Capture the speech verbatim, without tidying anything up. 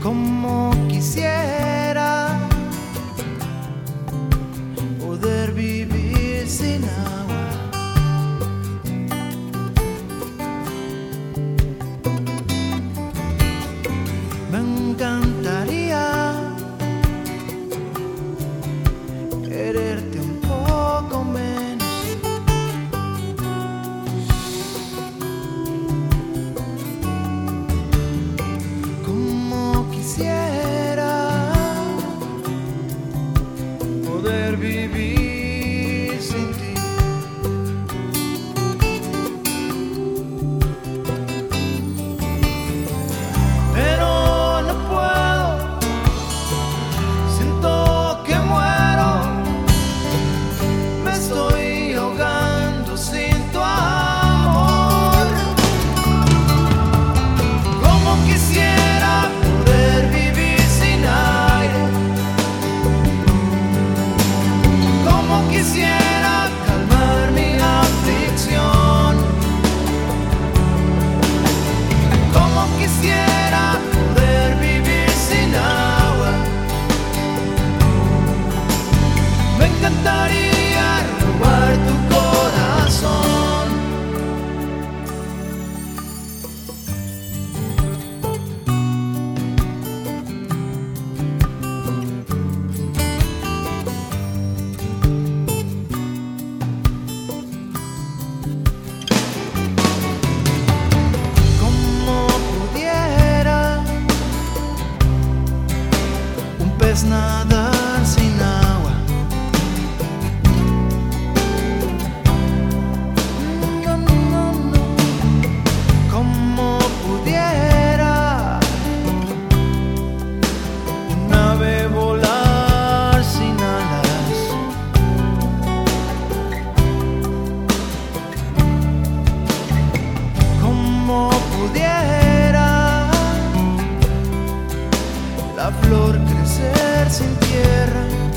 Como quisiera poder vivir sin agua. Me encantaría quererte un poco menos. Como quisiera poder vivir sin ti. Pero no puedo, siento que muero, me estoy ahogando sin tu amor. Como quisiera poder vivir sin aire, como quisiera calmar mi aflicción, como quisiera poder vivir sin agua. Me encantaría robar tu corazón. Como pudiera un pez nadar sin agua. No, no, no. Como pudiera un ave volar sin alas. Como pudiera la flor crecer sin tierra.